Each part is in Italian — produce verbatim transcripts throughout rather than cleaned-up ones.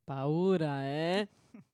Paura, eh?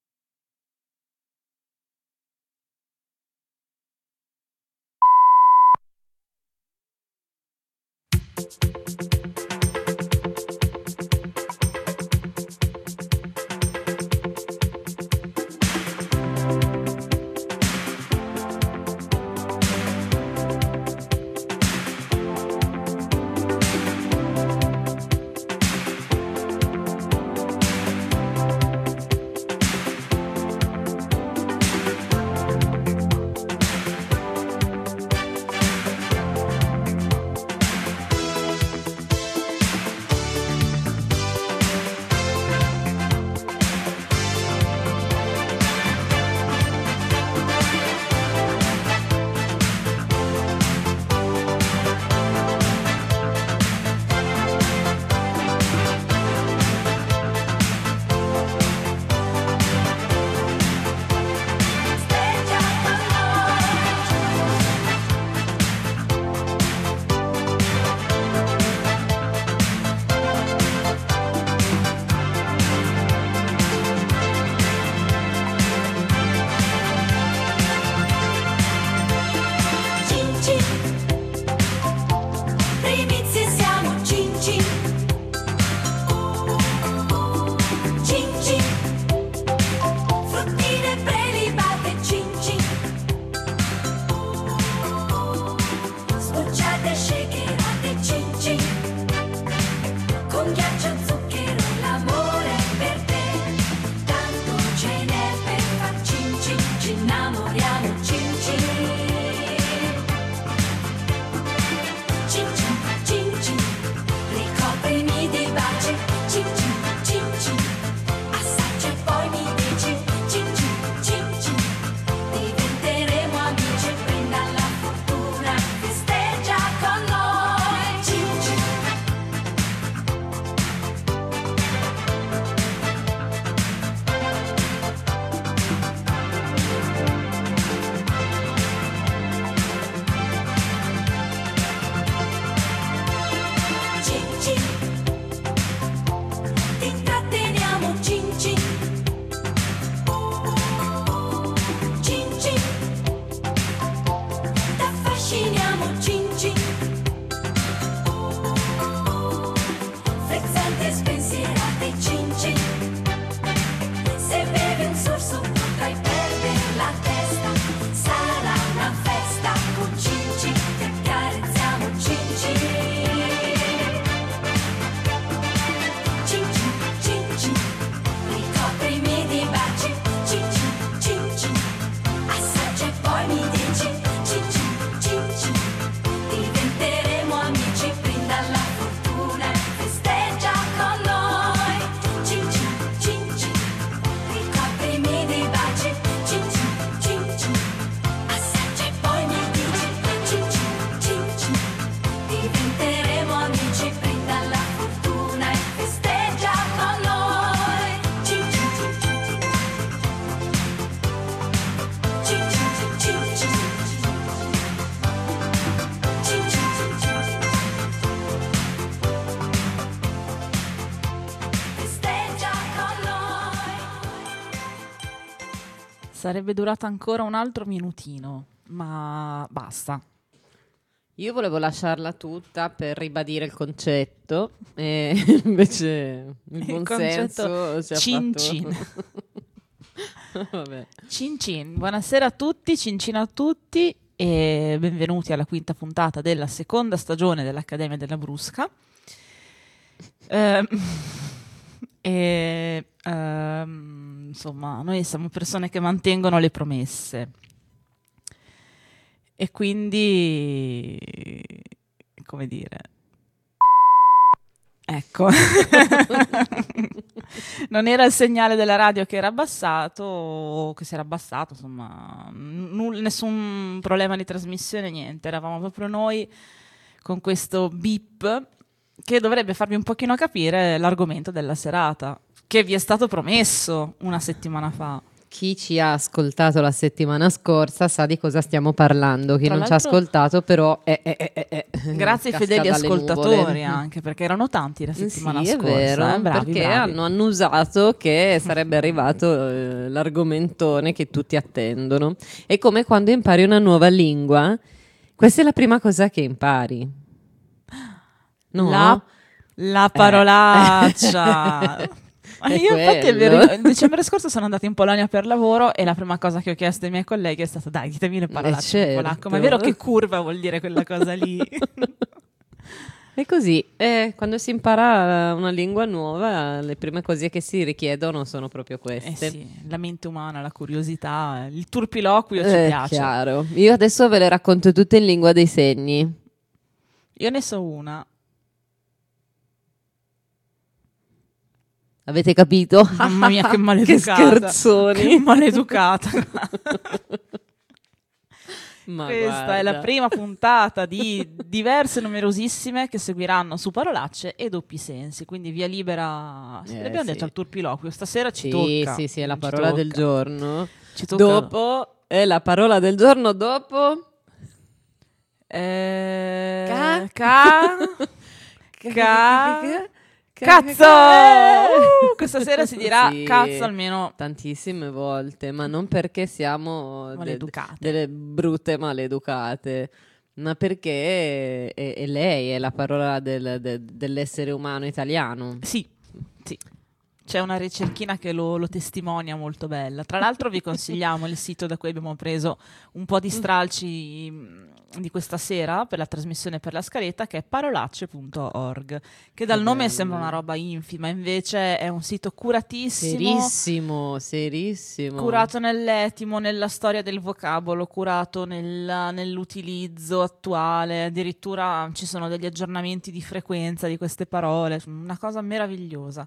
Sarebbe durata ancora un altro minutino, ma basta. Io volevo lasciarla tutta per ribadire il concetto, e invece il buon senso ci ha cin fatto... cin. Vabbè. Cin cin. Buonasera a tutti, cin cin a tutti e benvenuti alla quinta puntata della seconda stagione dell'Accademia della Brusca. Eh, e ehm, insomma, noi siamo persone che mantengono le promesse e quindi, come dire, ecco, non era il segnale della radio che era abbassato o che si era abbassato, insomma, null- nessun problema di trasmissione, niente, eravamo proprio noi con questo beep che dovrebbe farvi un pochino capire l'argomento della serata, che vi è stato promesso una settimana fa. chi ci ha ascoltato la settimana scorsa sa di cosa stiamo parlando, chi Tra non ci ha ascoltato però è, è, è, è, grazie ai fedeli ascoltatori anche, perché erano tanti la settimana sì, scorsa. È vero, eh? bravi, perché bravi. hanno annusato che sarebbe arrivato eh, l'argomentone che tutti attendono. È come quando impari una nuova lingua, questa è la prima cosa che impari. No? La, la parolaccia. Eh. Io infatti è vero, il dicembre scorso sono andata in Polonia per lavoro e la prima cosa che ho chiesto ai miei colleghi è stata: dai, ditemi le parolacce eh certo. in polacco. Ma è vero che curva vuol dire quella cosa lì? È così, eh, quando si impara una lingua nuova le prime cose che si richiedono sono proprio queste. Eh sì, la mente umana, la curiosità, il turpiloquio ci eh, piace. Chiaro. Io adesso ve le racconto tutte in lingua dei segni. Io ne so una. Avete capito? Mamma mia, che maleducata. Che scherzoni. Che maleducata. Ma Questa guarda. è la prima puntata di diverse numerosissime che seguiranno su parolacce e doppi sensi. Quindi via libera. Eh, L'abbiamo sì. detto al turpiloquio. Stasera ci sì, tocca. Sì, sì, è la Ci parola tocca. del giorno. Ci tocca. Dopo è la parola del giorno dopo. Eh... Ca? Ca? Ca? Cazzo! Uh, questa sera si dirà Sì, cazzo almeno tantissime volte, ma non perché siamo de- maleducate. delle brutte maleducate, ma perché è, è lei, è la parola del- de- dell'essere umano italiano. Sì, sì. C'è una ricerchina che lo, lo testimonia molto bella. Tra l'altro vi consigliamo il sito da cui abbiamo preso un po' di stralci mh, di questa sera per la trasmissione per la scaletta, che è parolacce punto org, che dal Che nome bello. sembra una roba infima, invece è un sito curatissimo, Serissimo, serissimo. curato nell'etimo, nella storia del vocabolo, curato nel- nell'utilizzo attuale, addirittura ci sono degli aggiornamenti di frequenza di queste parole, una cosa meravigliosa.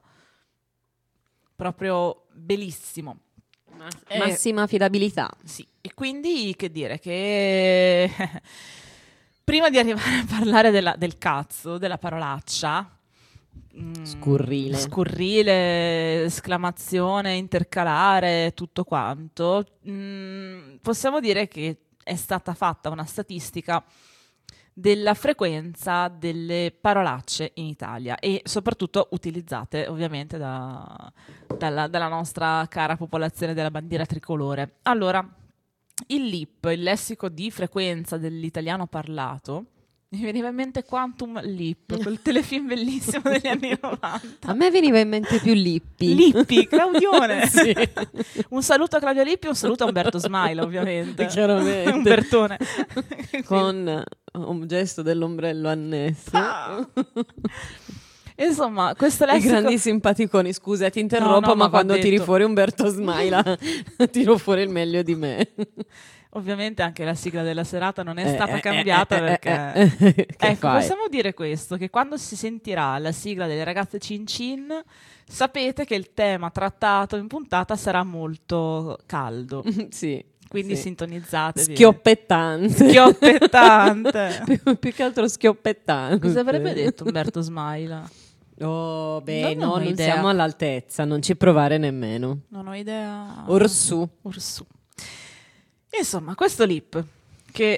Proprio bellissimo. Eh, Massima affidabilità. sì, e quindi che dire che prima di arrivare a parlare della- del cazzo, della parolaccia, mm, Scurrile. scurrile, esclamazione intercalare, tutto quanto, mm, possiamo dire che è stata fatta una statistica della frequenza delle parolacce in Italia e soprattutto utilizzate ovviamente da- dalla, dalla nostra cara popolazione della bandiera tricolore. Allora, il L I P, il lessico di frequenza dell'italiano parlato, mi veniva in mente Quantum Leap, quel telefilm bellissimo degli anni novanta. A me veniva in mente più Lippi. Lippi, Claudione. Sì. Un saluto a Claudio Lippi, un saluto a Umberto Smaila, ovviamente. Chiaramente. Umbertone. Con un gesto dell'ombrello annesso. Ah. Insomma, questo I lessico... grandi simpaticoni, scusa ti interrompo, No, no, ma ma va quando tiri detto. fuori Umberto Smaila tiro fuori il meglio di me. Ovviamente anche la sigla della serata non è Eh, stata eh, cambiata eh, eh, perché... eh, eh, che Ecco, fai? possiamo dire questo, che quando si sentirà la sigla delle ragazze Cin Cin, sapete che il tema trattato in puntata sarà molto caldo. Sì. Quindi sì. sintonizzatevi. Schioppettante. Schioppettante. più, più che altro schioppettante. Cosa avrebbe detto Umberto Smaila? Oh, beh, Non ho no, non idea. siamo all'altezza, non ci provare nemmeno. Non ho idea. Orsù. Orsù. Insomma, questo L I P, che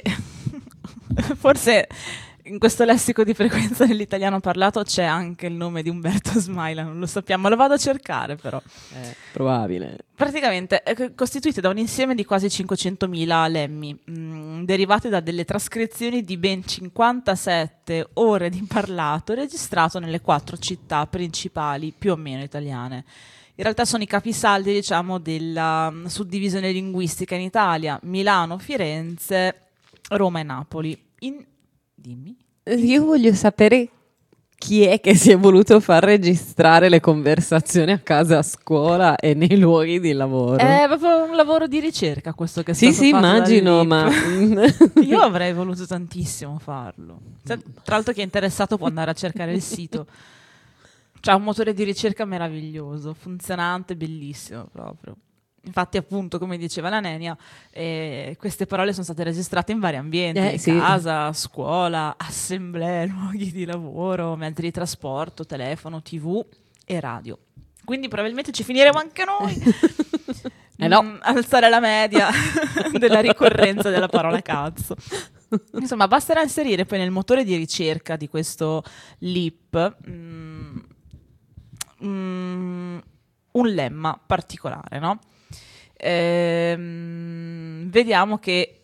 forse in questo lessico di frequenza dell'italiano parlato c'è anche il nome di Umberto Smaila, non lo sappiamo, lo vado a cercare però. Eh, probabile. Praticamente è costituito da un insieme di quasi cinquecentomila lemmi, mh, derivati da delle trascrizioni di ben cinquantasette ore di parlato registrato nelle quattro città principali più o meno italiane. In realtà sono i capisaldi, diciamo, della um, suddivisione linguistica in Italia: Milano, Firenze, Roma e Napoli. In... Dimmi. Io voglio sapere chi è che si è voluto far registrare le conversazioni a casa, a scuola e nei luoghi di lavoro. È proprio un lavoro di ricerca questo che è sì, stato sì, fatto dal immagino, L I P. ma... Io avrei voluto tantissimo farlo. Tra l'altro chi è interessato può andare a cercare il sito. C'ha un motore di ricerca meraviglioso, funzionante, bellissimo proprio. Infatti, appunto, come diceva la Nenia, eh, queste parole sono state registrate in vari ambienti: Eh, sì. casa, scuola, assemblee, luoghi di lavoro, mezzi di trasporto, telefono, tivù e radio. Quindi probabilmente ci finiremo anche noi. Eh no. mh, alzare la media della ricorrenza della parola cazzo. Insomma, basterà inserire poi nel motore di ricerca di questo Leap mh, mh, un lemma particolare, no? Ehm, vediamo che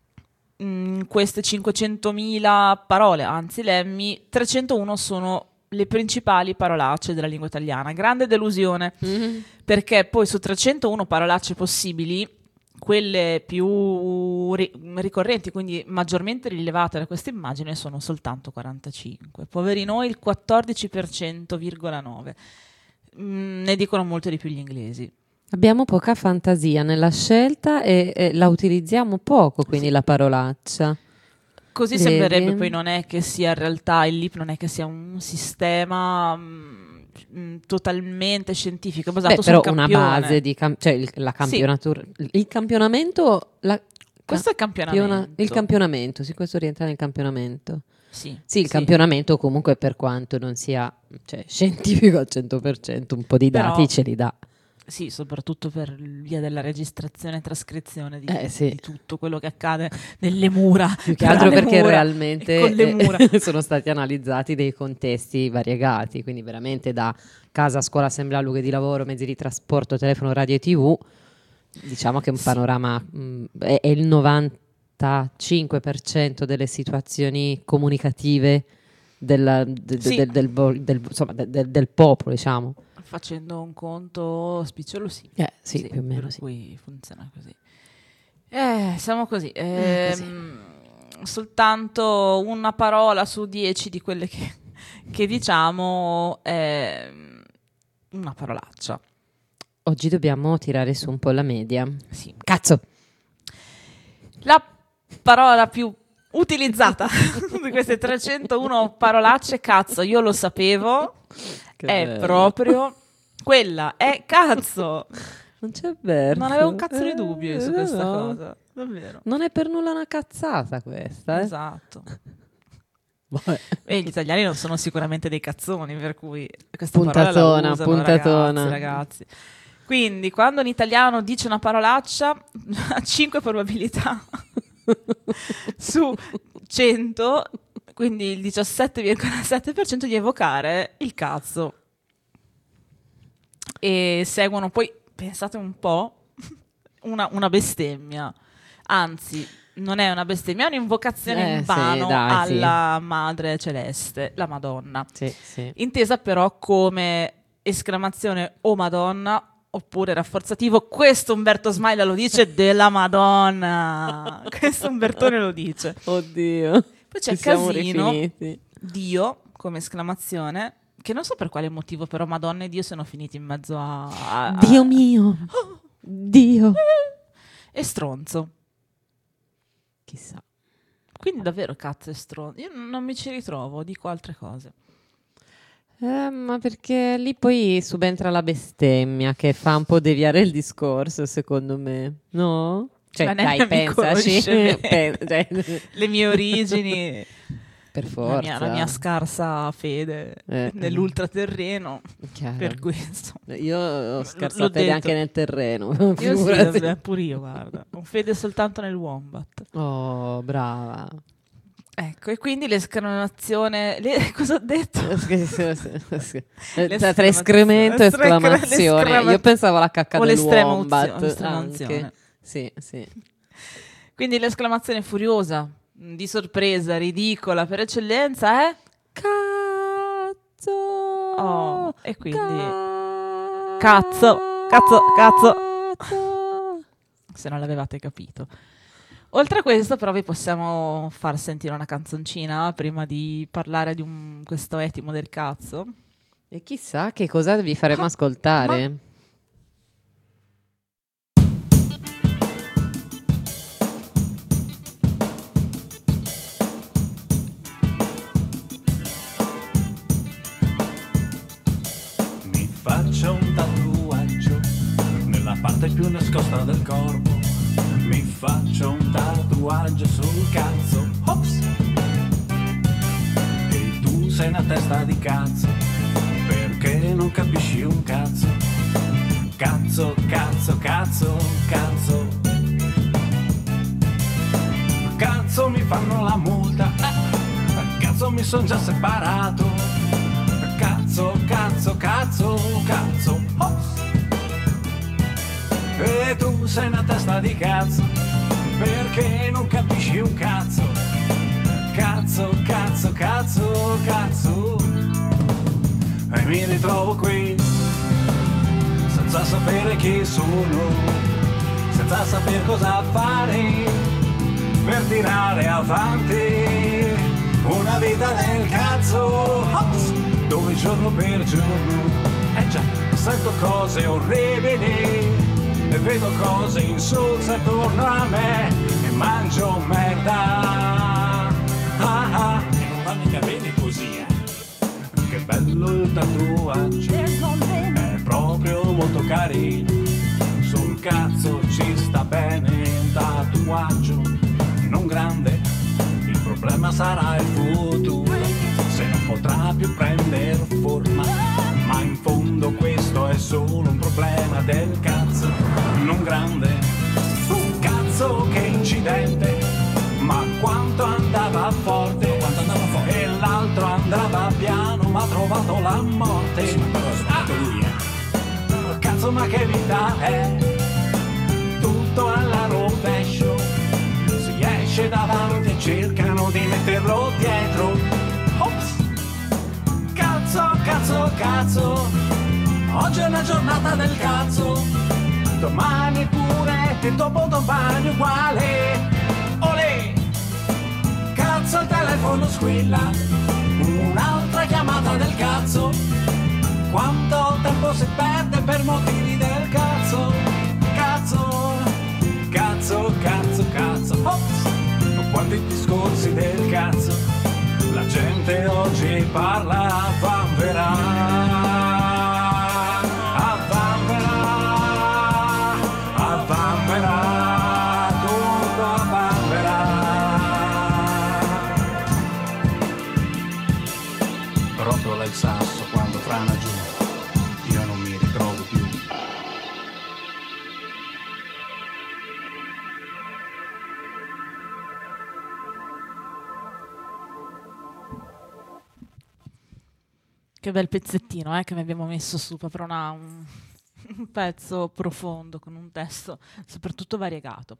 in queste cinquecentomila parole, anzi lemmi, trecentouno sono le principali parolacce della lingua italiana. Grande delusione, Mm-hmm. perché poi su trecentouno parolacce possibili, quelle più ri- ricorrenti, quindi maggiormente rilevate da questa immagine, sono soltanto quarantacinque. Poveri noi, il quattordici per cento virgola nove. Mm, ne dicono molto di più gli inglesi. Abbiamo poca fantasia nella scelta e, e la utilizziamo poco, quindi Sì. la parolaccia. Così Vedi? sembrerebbe, poi non è che sia in realtà il Leap, non è che sia un sistema mh, mh, totalmente scientifico, basato Beh, su un però una campione. base di cam- cioè il, la campionatura, il campionamento, la, Questo è il campiona- campionamento. il campionamento, sì, questo rientra nel campionamento. Sì, Sì, il sì. campionamento comunque, per quanto non sia, cioè, scientifico al cento per cento, un po' di Però- dati ce li dà. Sì, soprattutto per via della registrazione e trascrizione di, Eh, sì. di tutto quello che accade nelle mura. Più che tra altro le perché mura realmente e con le eh, mura. sono stati analizzati dei contesti variegati, quindi veramente da casa, scuola, assemblea, luoghi di lavoro, mezzi di trasporto, telefono, radio e tivù. Diciamo che è un Sì. panorama, mh, è, è il novantacinque per cento delle situazioni comunicative della- de- de- Sì. del, del vo- del- insomma, de- de- del popolo, diciamo. Facendo un conto spicciolo, sì. Eh, sì, più o meno per sì. cui funziona così. Eh, siamo così. Eh, così. Ehm, Soltanto una parola su dieci di quelle che, che diciamo è una parolaccia. Oggi dobbiamo tirare su un po' la media. Sì. Cazzo! La parola più utilizzata di queste trecentouno parolacce, cazzo, io lo sapevo, Che è bello. proprio quella, è cazzo. Non c'è vero. Non avevo un cazzo di dubbio su questa cosa, davvero. Non è per nulla una cazzata questa, eh? Esatto. Vabbè. E gli italiani non sono sicuramente dei cazzoni, per cui questa Puntatona, parola la usano, puntatona. ragazzi, ragazzi. Quindi, quando un italiano dice una parolaccia, ha cinque probabilità su cento, quindi il diciassette virgola sette per cento di evocare il cazzo. E seguono poi, pensate un po', una, una bestemmia. Anzi, non è una bestemmia, è un'invocazione Eh, in sì, vano dai, sì. alla Madre Celeste, la Madonna. Sì, sì. Intesa però come esclamazione "Oh Madonna", oppure rafforzativo "Questo Umberto Smaila lo dice della Madonna". Questo Umbertone lo dice. Oddio. Poi c'è Ci siamo casino, rifiniti. Dio come esclamazione, che non so per quale motivo, però Madonna e Dio sono finiti in mezzo a... a- a- Dio mio. Dio. E stronzo. Chissà. Quindi davvero cazzo e stronzo. Io n- non mi ci ritrovo, dico altre cose. Eh, ma perché lì poi subentra la bestemmia che fa un po' deviare il discorso, secondo me. No? Cioè, Ma dai, neanche mi pensaci. conosce Pen- cioè, Le mie origini, per la forza. mia, la mia scarsa fede Eh, nell'ultraterreno, Chiaro. per questo. Io ho L'ho scarsa fede detto. anche nel terreno. Io sì, figurati. vabbè, pure io, guarda. Ho fede soltanto nel wombat. Oh, brava. Ecco, e quindi l'esclamazione... Le, cosa ho detto? Tra tra escremento e esclamazione. l'esclama- Io pensavo alla cacca o del l'estrema wombat. unzione, l'estrema unzione. Anche. Sì, sì. Quindi l'esclamazione furiosa, di sorpresa, ridicola, per eccellenza è... Cazzo! Oh, e quindi... Cazzo! Cazzo, cazzo, cazzo. Cazzo! Se non l'avevate capito. Oltre a questo, però, vi possiamo far sentire una canzoncina prima di parlare di un- questo etimo del cazzo. E chissà che cosa vi faremo Ah, ascoltare. Mi faccio un tatuaggio nella parte più nascosta del corpo. Mi faccio un tatuaggio sul cazzo. Ops! E tu sei una testa di cazzo, perché non capisci un cazzo. Cazzo, cazzo, cazzo, cazzo. Cazzo mi fanno la multa, cazzo mi son già separato. Cazzo, cazzo, cazzo, cazzo. Ops. E tu sei una testa di cazzo, perché non capisci un cazzo. Cazzo, cazzo, cazzo, cazzo. E mi ritrovo qui, senza sapere chi sono, senza sapere cosa fare per tirare avanti una vita del cazzo. Ops. Dove giorno per giorno, eh già, sento cose orribili e vedo cose insulse attorno a me e mangio merda. Ah ah, e non va mica bene così, eh. Che bello il tatuaggio, è proprio molto carino. Sul cazzo ci sta bene un tatuaggio, non grande, il problema sarà il futuro, se non potrà più prendere forma. Ma in fondo questo è solo un problema del cazzo, non grande. Un cazzo che incidente, ma quanto andava forte, quanto andava forte. E l'altro andava piano, ma ha trovato la morte. Sì, ma però ha sbagliato lui, eh. Cazzo, ma che vita è, tutto alla rovescio. Si esce davanti e cercano di metterlo dietro. Ops. Cazzo, cazzo, cazzo, oggi è una giornata del cazzo, domani pure e dopodomani uguale. Olè! Cazzo, il telefono squilla, un'altra chiamata del cazzo. Quanto tempo si perde per motivi del cazzo. Cazzo, cazzo, cazzo, cazzo. Ops! Quanti discorsi del cazzo. La gente oggi parla a vanverà, a vanverà, a vanverà, tutto a vanverà. Rotola il sasso quando frana giù, io non mi ritrovo più. Che bel pezzettino eh, che vi abbiamo messo su, proprio una, un, un pezzo profondo con un testo soprattutto variegato.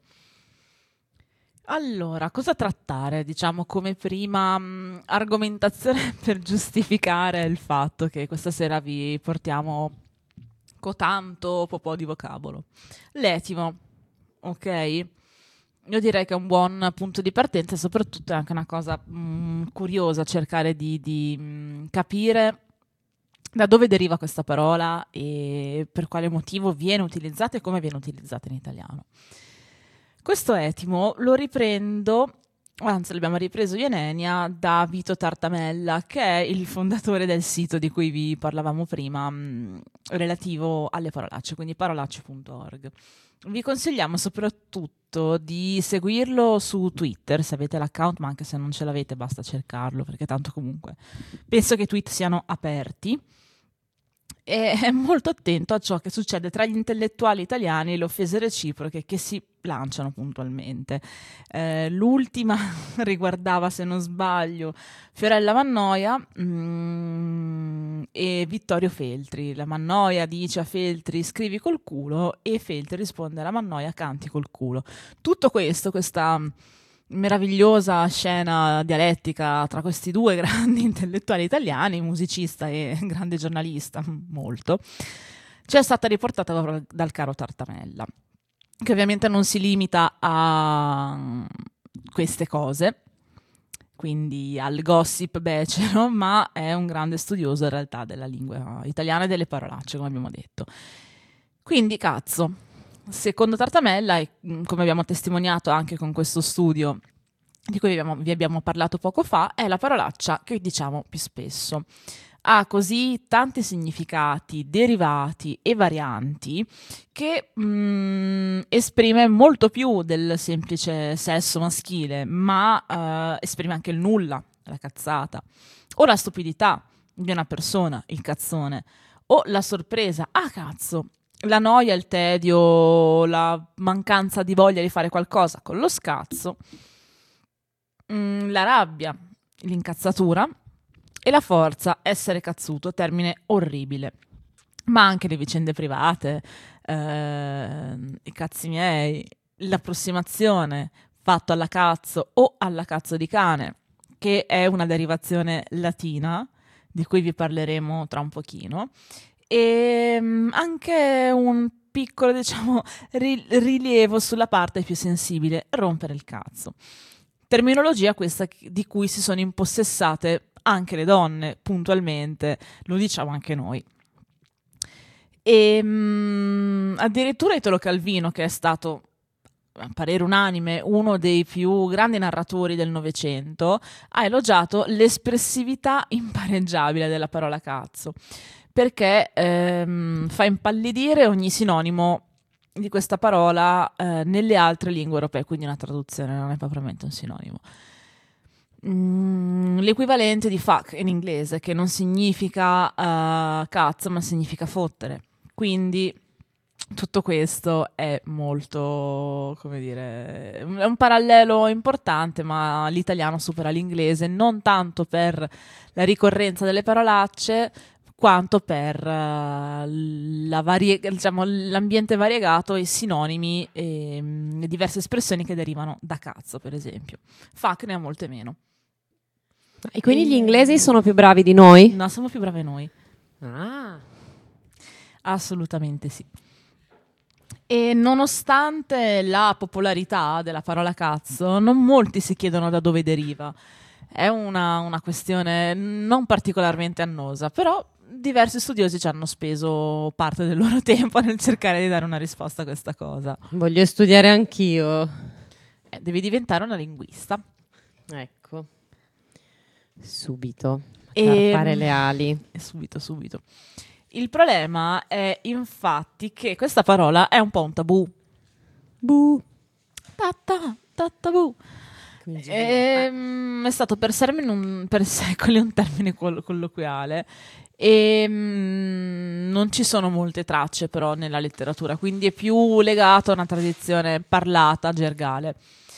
Allora, cosa trattare? Diciamo come prima mh, argomentazione per giustificare il fatto che questa sera vi portiamo cotanto po' di vocabolo. L'etimo, ok? Io direi che è un buon punto di partenza e soprattutto è anche una cosa mh, curiosa cercare di, di mh, capire da dove deriva questa parola e per quale motivo viene utilizzata e come viene utilizzata in italiano. Questo etimo lo riprendo, anzi l'abbiamo ripreso io e Nenia, da Vito Tartamella, che è il fondatore del sito di cui vi parlavamo prima, mh, relativo alle parolacce, quindi parolacce punto org. Vi consigliamo soprattutto di seguirlo su Twitter, se avete l'account, ma anche se non ce l'avete basta cercarlo, perché tanto comunque penso che i tweet siano aperti. E è molto attento a ciò che succede tra gli intellettuali italiani e le offese reciproche che si lanciano puntualmente. Eh, l'ultima riguardava, se non sbaglio, Fiorella Mannoia mm, e Vittorio Feltri. La Mannoia dice a Feltri scrivi col culo e Feltri risponde alla Mannoia canti col culo. Tutto questo, questa meravigliosa scena dialettica tra questi due grandi intellettuali italiani, musicista e grande giornalista, molto, ci è stata riportata dal caro Tartamella, che ovviamente non si limita a queste cose, quindi al gossip becero, ma è un grande studioso in realtà della lingua italiana e delle parolacce, come abbiamo detto. Quindi cazzo, secondo Tartamella, e come abbiamo testimoniato anche con questo studio di cui vi abbiamo, vi abbiamo parlato poco fa, è la parolaccia che diciamo più spesso. Ha così tanti significati, derivati e varianti che mh, esprime molto più del semplice sesso maschile, ma uh, esprime anche il nulla, la cazzata, o la stupidità di una persona, il cazzone, o la sorpresa, ah cazzo, la noia, il tedio, la mancanza di voglia di fare qualcosa con lo scazzo, mm, la rabbia, l'incazzatura e la forza, essere cazzuto, termine orribile. Ma anche le vicende private, eh, i cazzi miei, l'approssimazione fatto alla cazzo o alla cazzo di cane, che è una derivazione latina di cui vi parleremo tra un pochino, e um, anche un piccolo, diciamo, ri- rilievo sulla parte più sensibile, rompere il cazzo. Terminologia questa di cui si sono impossessate anche le donne, puntualmente, lo diciamo anche noi. E um, addirittura Italo Calvino, che è stato, a parere unanime, uno dei più grandi narratori del Novecento, ha elogiato l'espressività impareggiabile della parola cazzo, perché ehm, fa impallidire ogni sinonimo di questa parola eh, nelle altre lingue europee, quindi una traduzione, non è propriamente un sinonimo. Mm, l'equivalente di fuck in inglese, che non significa uh, cazzo, ma significa fottere. Quindi tutto questo è molto, come dire, è un parallelo importante, ma l'italiano supera l'inglese non tanto per la ricorrenza delle parolacce, quanto per uh, la varie- diciamo, l'ambiente variegato, i sinonimi e um, le diverse espressioni che derivano da cazzo, per esempio. Fuck ne ha molte meno. E quindi gli inglesi sono più bravi di noi? No, siamo più bravi noi. Ah. Assolutamente sì. E nonostante la popolarità della parola cazzo, non molti si chiedono da dove deriva. È una, una questione non particolarmente annosa, però diversi studiosi ci hanno speso parte del loro tempo nel cercare di dare una risposta a questa cosa. Voglio studiare anch'io. Eh, devi diventare una linguista. Ecco. Subito. E- Tarpare le ali. E subito, subito. Il problema è infatti che questa parola è un po' un tabù. Bu. Ta ta, ta tabù. Ehm, è stato per, sermine un- per secoli un termine col- colloquiale e mm, non ci sono molte tracce però nella letteratura, quindi è più legato a una tradizione parlata, gergale.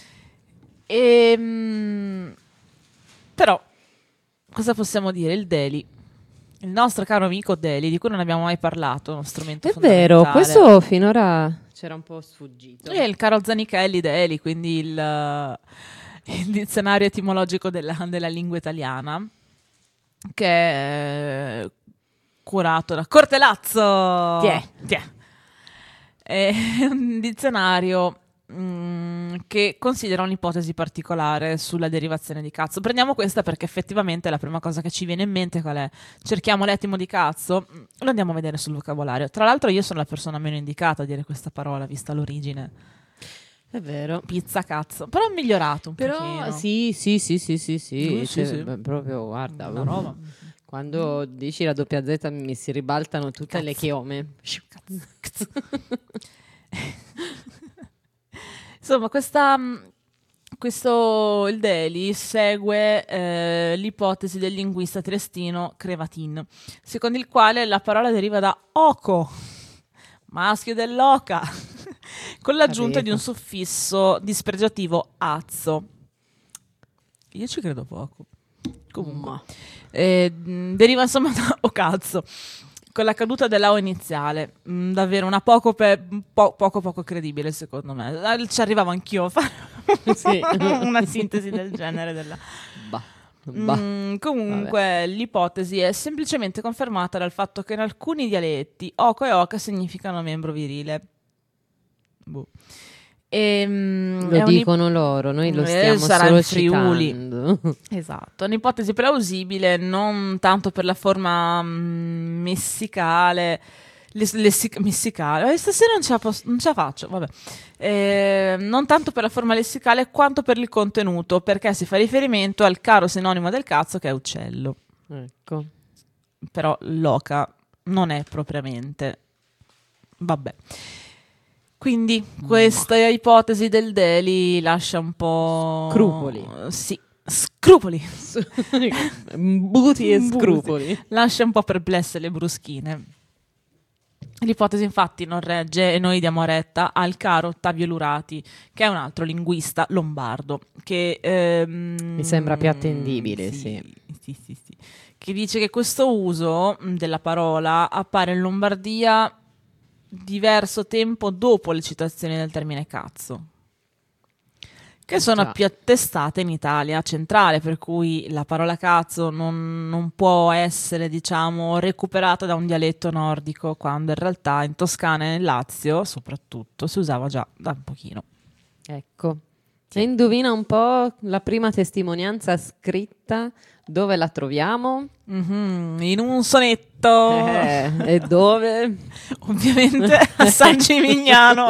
E, mm, però, cosa possiamo dire? Il Deli, il nostro caro amico Deli, di cui non abbiamo mai parlato, uno strumento È fondamentale. vero, questo finora c'era un po' sfuggito. E il caro Zanichelli Deli, quindi il, il dizionario etimologico della, della lingua italiana, che è curato da Cortelazzo. Tiè. Tiè. È un dizionario mm, che considera un'ipotesi particolare sulla derivazione di cazzo. Prendiamo questa perché effettivamente è la prima cosa che ci viene in mente. Qual è? Cerchiamo l'etimo di cazzo, lo andiamo a vedere sul vocabolario. Tra l'altro io sono la persona meno indicata a dire questa parola, vista l'origine. È vero. Pizza cazzo, però è migliorato un Però pochino. sì, sì, sì, sì, sì, sì, Uh, sì, cioè, sì. beh, proprio guarda, Una roba. quando dici la doppia Z mi si ribaltano tutte Cazzo. le chiome. Cazzo. Insomma, questa, questo il Deli segue eh, l'ipotesi del linguista triestino Crevatin, secondo il quale la parola deriva da oco, maschio dell'oca, con l'aggiunta di un suffisso dispregiativo azzo. Io ci credo poco. Comunque, eh, deriva insomma da o cazzo, con la caduta della O iniziale. Mm, davvero una poco, pe- po- poco poco credibile secondo me. Eh, Ci arrivavo anch'io a fare Sì. una sintesi del genere della... Bah, bah. Mm, comunque l'ipotesi è semplicemente confermata dal fatto che in alcuni dialetti oco e oca significano membro virile. Boh. E, mm, è Lo un'ip- dicono loro, noi lo Eh, stiamo sarà solo in Friuli. citando. Esatto, è un'ipotesi plausibile non tanto per la forma mm, messicale, les- lessic- messicale, eh, stasera non ce la, posso- non ce la faccio, vabbè. Eh, non tanto per la forma lessicale quanto per il contenuto, perché si fa riferimento al caro sinonimo del cazzo che è uccello. Ecco. Però l'oca non è propriamente. Vabbè. Quindi questa ipotesi del Deli lascia un po'... Scrupoli. Sì, scrupoli. Buti e Buti. scrupoli. Lascia un po' perplesse le bruschine. L'ipotesi infatti non regge e noi diamo retta al caro Ottavio Lurati, che è un altro linguista lombardo, che ehm, mi sembra più attendibile, sì. Sì, sì, sì, sì. Che dice che questo uso della parola appare in Lombardia diverso tempo dopo le citazioni del termine cazzo, che sono Già. più attestate in Italia centrale, per cui la parola cazzo non, non può essere, diciamo, recuperata da un dialetto nordico, quando in realtà in Toscana e nel Lazio, soprattutto, si usava già da un pochino. Ecco. E indovina un po' la prima testimonianza scritta, dove la troviamo? Mhm, in un sonetto. Eh, e dove? Ovviamente a San Gimignano.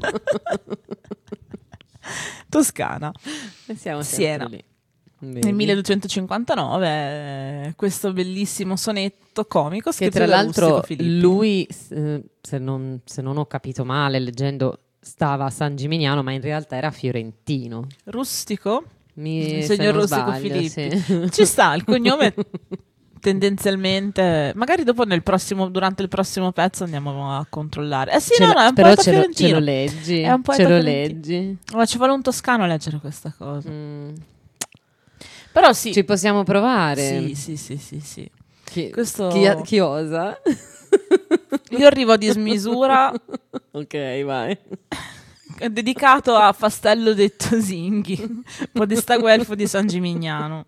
Toscana. E siamo Siena. sempre lì. Nel Vedi? milleduecentocinquantanove eh, questo bellissimo sonetto comico Che scritto tra da l'altro Rustico Filippi. lui, eh, se non, se non ho capito male leggendo, stava a San Gimignano, ma in realtà era fiorentino. Rustico? Mi, Il se signor non Rustico sbaglio, Filippi. sì. Ci sta, il cognome tendenzialmente, magari dopo nel prossimo, durante il prossimo pezzo andiamo a controllare. Eh sì, Ce no, lo- no, è un però poeta ce lo, ce fiorentino. lo leggi, È un poeta ce lo fiorentino. leggi. Ma ci vuole un toscano a leggere questa cosa. Mm. Però sì. Ci possiamo provare. Sì, sì, sì, sì, sì. Chi, Questo- chi, chi osa? Io arrivo a dismisura Ok, vai. dedicato a Fastello dei Tosinghi, podesta guelfo di San Gimignano.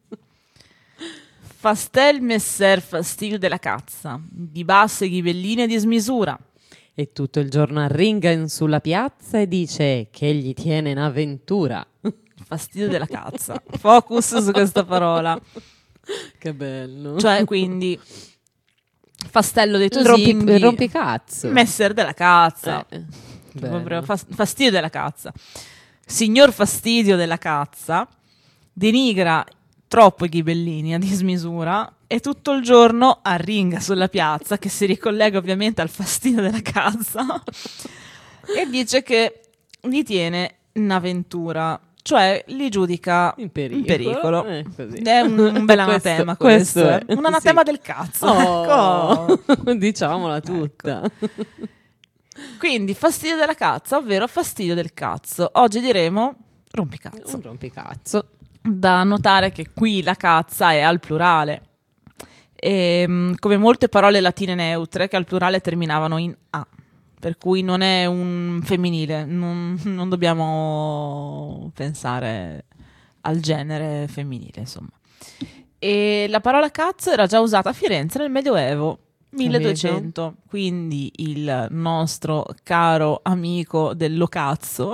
Fastel messer fastidio della cazza, di basse ghibelline di smisura. E tutto il giorno arringa in sulla piazza e dice che gli tiene in avventura. Fastidio della cazza. Focus su questa parola. Che bello. Cioè, quindi, Fastello dei il, rompi, Tosinghi, il rompicazzo. messer della cazza. Eh, Proprio bello. fas- fastidio della cazza. Signor fastidio della cazza denigra troppo i ghibellini a dismisura e tutto il giorno arringa sulla piazza, che si ricollega ovviamente al fastidio della cazza, e dice che li tiene in avventura, cioè li giudica In pericolo. in pericolo. Eh, così. È un, un bel Questo- anatema questo questo, è, un anatema sì. del cazzo. Oh, Ecco. diciamola tutta. Quindi fastidio della cazza, ovvero fastidio del cazzo. Oggi diremo rompicazzo. Un rompicazzo. Da notare che qui la cazza è al plurale, e, come molte parole latine neutre che al plurale terminavano in a, per cui non è un femminile, non, non dobbiamo pensare al genere femminile, insomma. E la parola cazzo era già usata a Firenze nel Medioevo, milleduecento, quindi il nostro caro amico dell'Ocazzo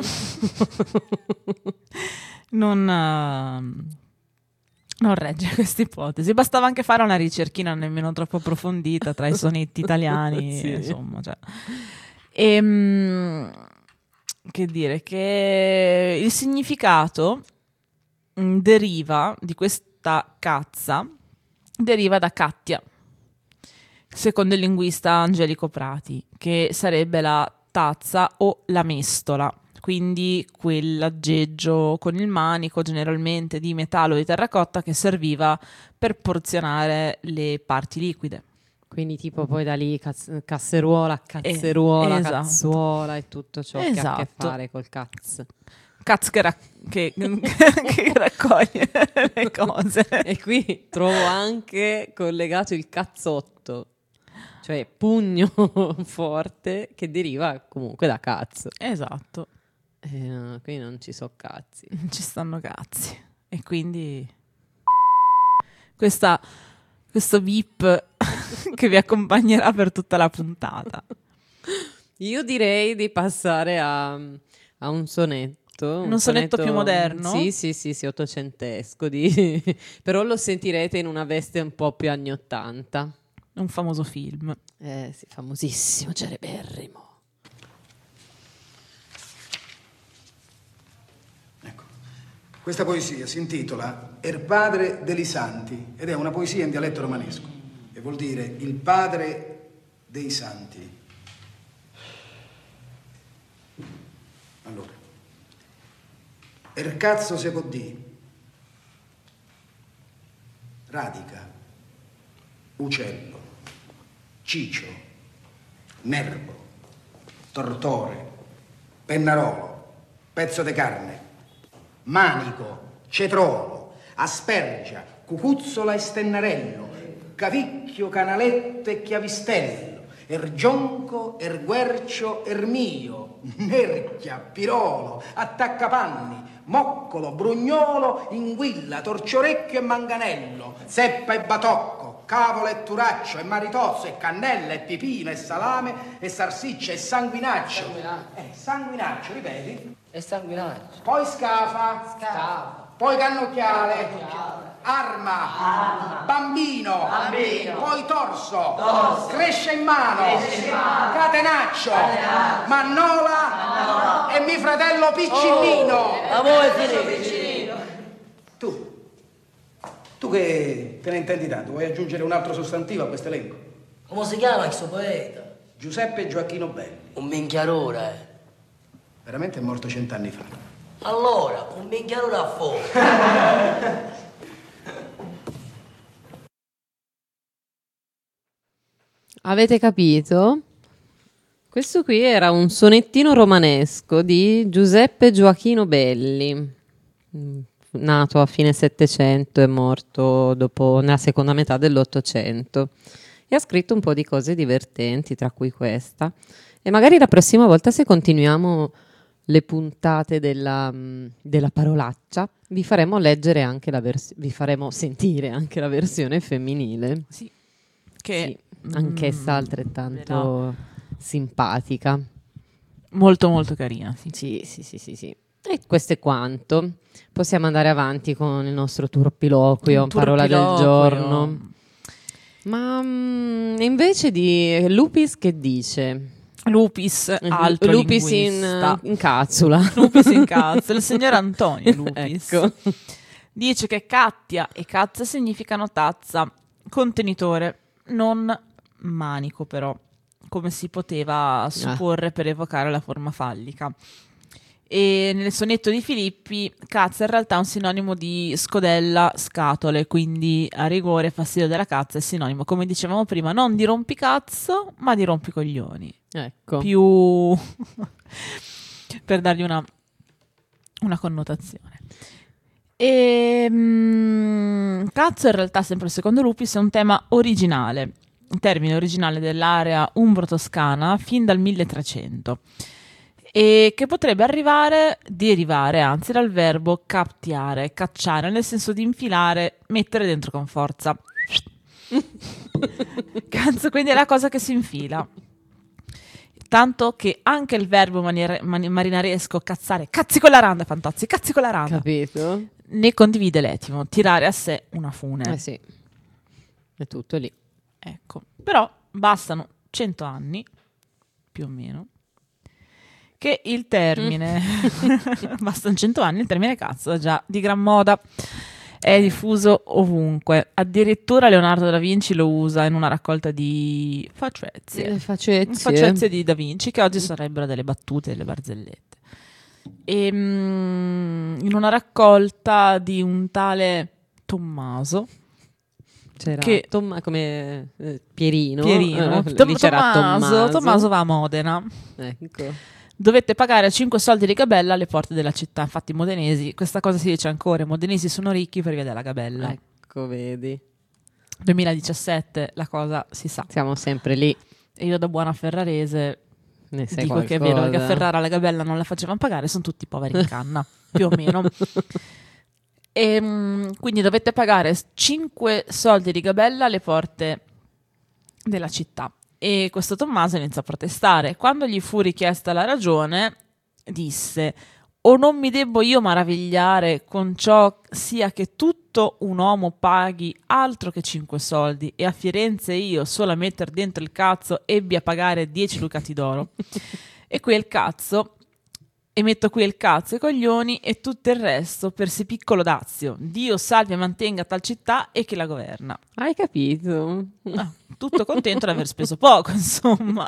non, uh, non regge questa ipotesi. Bastava anche fare una ricerchina nemmeno troppo approfondita tra i sonetti italiani, Sì. insomma. Cioè. E, mm, che dire, che il significato mm, deriva di questa cazza, deriva da Cattia, secondo il linguista Angelico Prati, che sarebbe la tazza o la mestola, quindi quell'aggeggio con il manico generalmente di metallo o di terracotta che serviva per porzionare le parti liquide. Quindi tipo poi da lì cazz- casseruola, cazzeruola, Eh, esatto. cazzuola e tutto ciò che ha a che Esatto. fare col cazzo. Cazzo che, ra- che, che raccoglie le cose. E qui trovo anche collegato il cazzotto, cioè pugno forte che deriva comunque da cazzo. Esatto, Eh, no, qui non ci so cazzi. ci stanno cazzi. E quindi questa, questo beep che vi accompagnerà per tutta la puntata. Io direi di passare a, a un sonetto. Un sonetto più moderno? Sì, sì, sì, sì, ottocentesco. Di... Però lo sentirete in una veste un po' più anni ottanta. Un famoso film. Eh sì, famosissimo, celeberrimo. Ecco. Questa poesia si intitola Er padre degli santi ed è una poesia in dialetto romanesco e vuol dire il padre dei santi. Allora, er cazzo se può dire, radica, uccello, cicio, nervo, tortore, pennarolo, pezzo di carne, manico, cetrolo, aspergia, cucuzzola e stennarello, cavicchio, canaletto e chiavistello, ergionco, erguercio, ermio, nerchia, pirolo, attaccapanni, moccolo, brugnolo, inguilla, torciorecchio e manganello, zeppa e batocco, cavola e turaccio e maritozzo e cannella e pipino e salame e salsiccia e sanguinaccio. Sanguinaccio. Eh, sanguinaccio, ripeti. E sanguinaccio. Poi scafa. Scafa. Poi cannocchiale. Cannocchiale. Arma. Arma. Bambino. Bambino. Poi torso. Torso. Cresce in mano. Cresce in mano. Catenaccio. Catenaccio. Mannola. Mannola. E mio fratello piccillino. Oh, ma voi finite. Tu. Tu che te ne intendi tanto, vuoi aggiungere un altro sostantivo a questo elenco? Come si chiama questo poeta? Giuseppe Gioacchino Belli. Un minchiarora, eh. Veramente è morto cent'anni fa. Allora, un minchiarora a fuoco. Avete capito? Questo qui era un sonettino romanesco di Giuseppe Gioacchino Belli, nato a fine Settecento e morto dopo, nella seconda metà dell'Ottocento. E ha scritto un po' di cose divertenti, tra cui questa. E magari la prossima volta, se continuiamo le puntate della, della parolaccia, vi faremo leggere anche la vers- vi faremo sentire anche la versione femminile. Sì. Che Sì, anch'essa altrettanto no. simpatica. Molto molto carina, sì. Sì, sì, sì, sì, sì. E questo è quanto. Possiamo andare avanti con il nostro turpiloquio, Un parola del turpiloquio. giorno. Ma mm, invece di Lupis che dice? Lupis, alto Lupis in, linguista. in cazzula. Lupis in cazzo, il signor Antonio Lupis. Ecco. Dice che cattia e cazza significano tazza, contenitore, non manico però, come si poteva supporre per evocare la forma fallica. E nel sonetto di Filippi, cazza in realtà è un sinonimo di scodella, scatole, quindi a rigore fastidio della cazza è sinonimo, come dicevamo prima, non di rompicazzo, ma di rompicoglioni. Ecco. Più per dargli una, una connotazione. E mm, cazzo in realtà, sempre secondo Lupis, è un tema originale, un termine originale dell'area umbro-toscana fin dal milletrecento, e che potrebbe arrivare, derivare anzi dal verbo captiare, cacciare, nel senso di infilare, mettere dentro con forza. Cazzo, quindi è la cosa che si infila. Tanto che anche il verbo maniere, man, marinaresco cazzare, cazzi con la randa, fantozzi, cazzi con la randa, Capito? ne condivide l'etimo, tirare a sé una fune. Eh sì, è tutto lì. Ecco, però bastano cento anni, più o meno, che il termine, bastano cento anni, il termine cazzo è già di gran moda, è diffuso ovunque, addirittura Leonardo da Vinci lo usa in una raccolta di facezie, Le facezie. facezie di Da Vinci, che oggi sarebbero delle battute, delle barzellette. E, mm, in una raccolta di un tale Tommaso, C'era che- Tom- come eh, Pierino. Pierino, eh, Tom- lì c'era Tommaso, Tommaso. Tommaso va a Modena. Ecco. Dovette pagare cinque soldi di gabella alle porte della città. Infatti i modenesi, questa cosa si dice ancora, i modenesi sono ricchi per via della gabella. Ecco, vedi. duemiladiciassette la cosa si sa. Siamo sempre lì. E io da buona ferrarese Ne sai dico che è qualcosa. vero che a Ferrara la gabella non la facevano pagare, sono tutti poveri in canna, più o meno. E, mm, quindi dovette pagare cinque soldi di gabella alle porte della città. E questo Tommaso inizia a protestare. Quando gli fu richiesta la ragione, disse: o non mi debbo io maravigliare con ciò sia che tutto un uomo paghi altro che cinque soldi, e a Firenze io solo a metter dentro il cazzo ebbi a pagare dieci ducati d'oro. E qui è il cazzo, e metto qui il cazzo, i coglioni e tutto il resto per si piccolo dazio. Dio salvi e mantenga tal città e chi la governa. Hai capito? Ah, tutto contento di aver speso poco, insomma.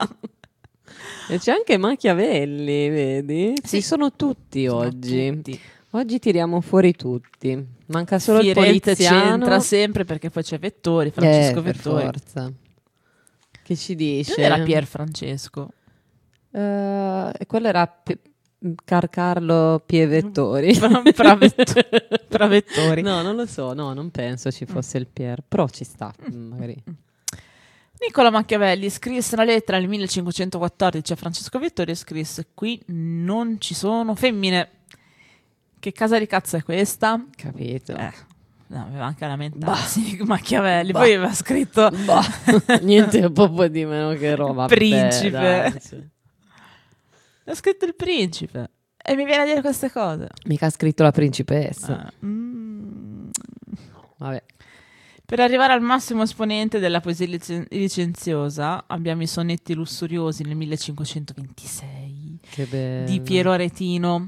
E c'è anche Machiavelli, vedi? Sì. Ci sono tutti Sono oggi. tutti. Oggi tiriamo fuori tutti. Manca solo Firenze il poliziano. c'entra sempre perché poi c'è Vettori, Francesco Eh, per Vettori. forza. che ci dice? Dove era Pier Francesco? Uh, e quello era P- Carcarlo Pievettori. Pravettori. Pravettori. No, non lo so, no, non penso ci fosse il Pier, però ci sta, magari. Niccolo Machiavelli scrisse una lettera nel millecinquecentoquattordici a Francesco Vettori e scrisse: qui non ci sono femmine. Che casa di cazzo è questa? Capito. Eh, no, aveva anche lamentarsi Machiavelli. Bah. Poi aveva scritto bah. Niente proprio di meno che roba. Principe. Beh, dai, sì. Ha scritto il principe e mi viene a dire queste cose. Mica ha scritto la principessa. Ah. Mm. Vabbè. Per arrivare al massimo esponente della poesia licen- licenziosa abbiamo i sonetti lussuriosi nel millecinquecentoventisei che bello. Di Piero Aretino,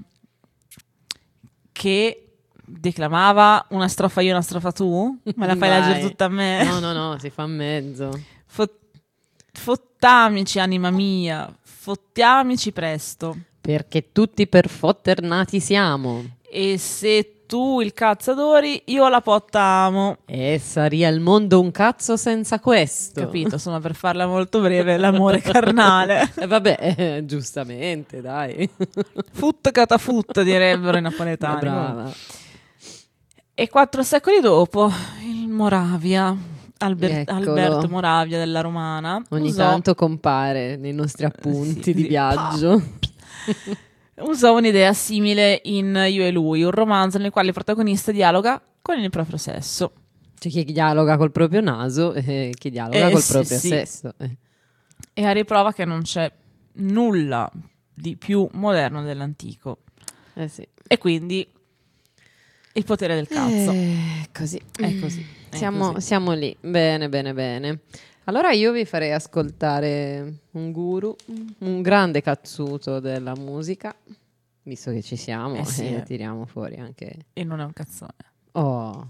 che declamava una strofa io, una strofa tu. Me la fai Vai. leggere tutta a me? No, no, no, si fa a mezzo. Fot- fottamici, anima mia, fottiamici presto. Perché tutti per fotter nati siamo. E se tu il cazzo adori, io la potta amo. E saria il mondo un cazzo senza questo. Capito, insomma, per farla molto breve, l'amore carnale. E eh, vabbè, eh, giustamente, dai. Fut catafut, direbbero i napoletani. Brava. E quattro secoli dopo, il Moravia, Albert, Eccolo. Alberto Moravia della Romana, Ogni usò, tanto compare nei nostri appunti sì, di sì. viaggio. usò un'idea simile in Io e lui, un romanzo nel quale il protagonista dialoga con il proprio sesso. C'è chi dialoga col proprio naso e chi dialoga Eh, col sì, proprio sì. sesso. Eh. E a riprova che non c'è nulla di più moderno dell'antico. Eh sì. E quindi il potere del cazzo. Eh, così. È così. È Siamo, così. siamo lì. Bene, bene, bene. Allora io vi farei ascoltare un guru, un grande cazzuto della musica, visto che ci siamo, Eh sì, e eh. tiriamo fuori anche... E non è un cazzone. Oh...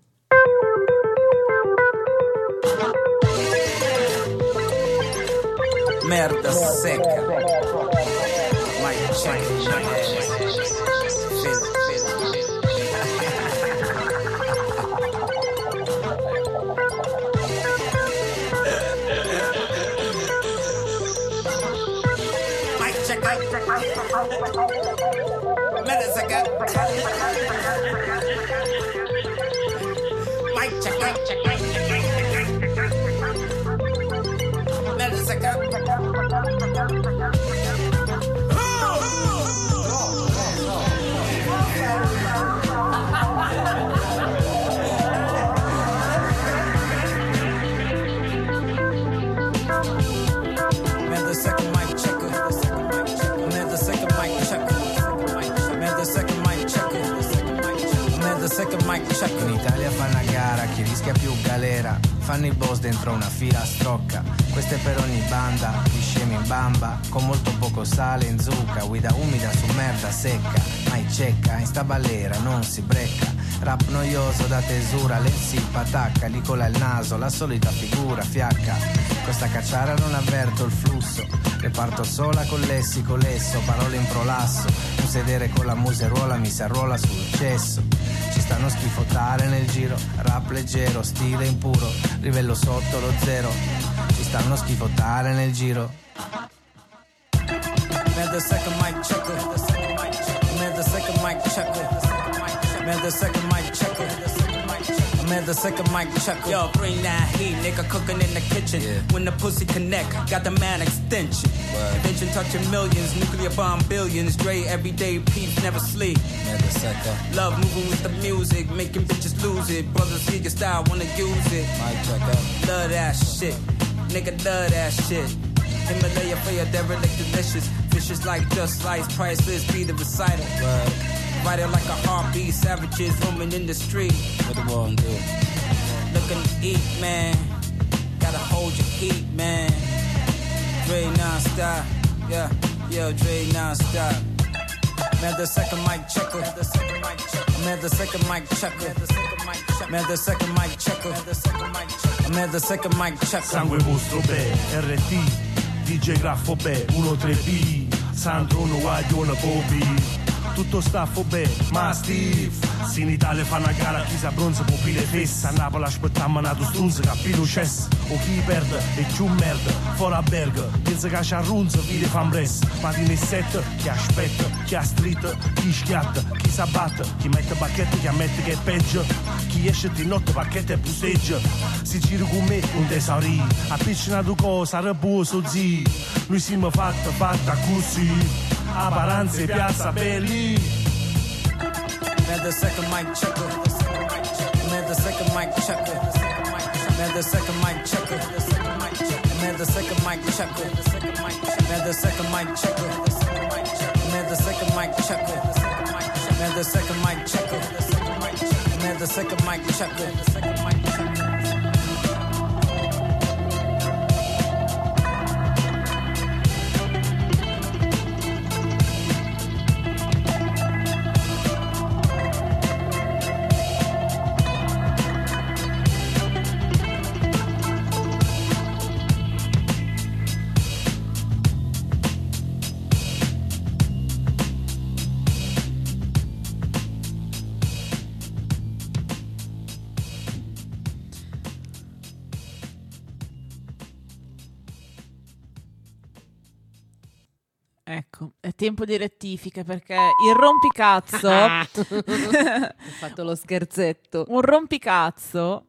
Merda secca. Mic check. Feel it, feel it. Mic check. Merda secca. Mic check. Merda secca. In Italia fa una gara, chi rischia più galera. Fanno i boss dentro una fila a strocca. Queste per ogni banda, gli scemi in bamba. Con molto poco sale in zucca. Guida umida su merda secca. Mai cecca, in sta ballera non si brecca. Rap noioso da tesura, lei si patacca. Lì cola il naso, la solita figura fiacca. Questa cacciara non avverto il flusso. Reparto sola con lessico lesso. Parole in prolasso. Un sedere con la museruola mi si arruola sul cesso. Ci stanno schifotare nel giro, rap leggero, stile impuro, livello sotto lo zero. Ci stanno schifotare nel giro. Man, the second mic checker. Man, the second mic checker. Man, the second mic checker. Man, the second mic checker. Yo, bring that heat, nigga cooking in the kitchen. Yeah. When the pussy connect, got the man extension. Word. Invention touching millions, nuclear bomb billions. Dre everyday peeps never sleep. Man, the second. Love moving with the music, making bitches lose it. Brothers see your style, wanna use it. Mic checker. Love that shit, nigga love that shit. Himalaya for your derelict delicious. Vicious like just slice, priceless, be the reciter. Word. Riding like a heartbeat, savages roaming in the street. What the world do? Looking to eat, man. Gotta hold your heat, man. Dre non-stop, yeah, yo, Dre non-stop. Man, the second mic checker. Man, the second mic checker. Man, the second mic checker. Man, the second mic checker. Man, the second mic checker. Sangue mostro beh, R T, D J Graffo beh, uno tre B, Sandro no guaglione Bobby. tutto staffo bene, ma Steve, se in Italia fa una gara chi si abbronza può pile fessa, a Napoli aspettiamo nato stunz, capito cess, o chi perde e più merda, fuori a Berg, pensa che c'ha runza, vide fan press, ma di set, chi aspetta, chi ha street, chi schiatta, chi s'abbatte, chi mette bacchette, chi ammette che è peggio, chi esce di notte bacchette e busteggia, si gira con me un tesauri, appiccicato cosa, reposo zi, noi siamo fatta, fatta così, apparenze piazza belli. Man, the second mic checker. Man, the second mic checker. Man, the second mic checker. Man, the second mic checker. Man, the second mic checker. Man, the second mic checker. Man, the second mic checker. Man, the second mic checker. Ecco, è tempo di rettifiche perché il rompicazzo Ho fatto lo scherzetto. un rompicazzo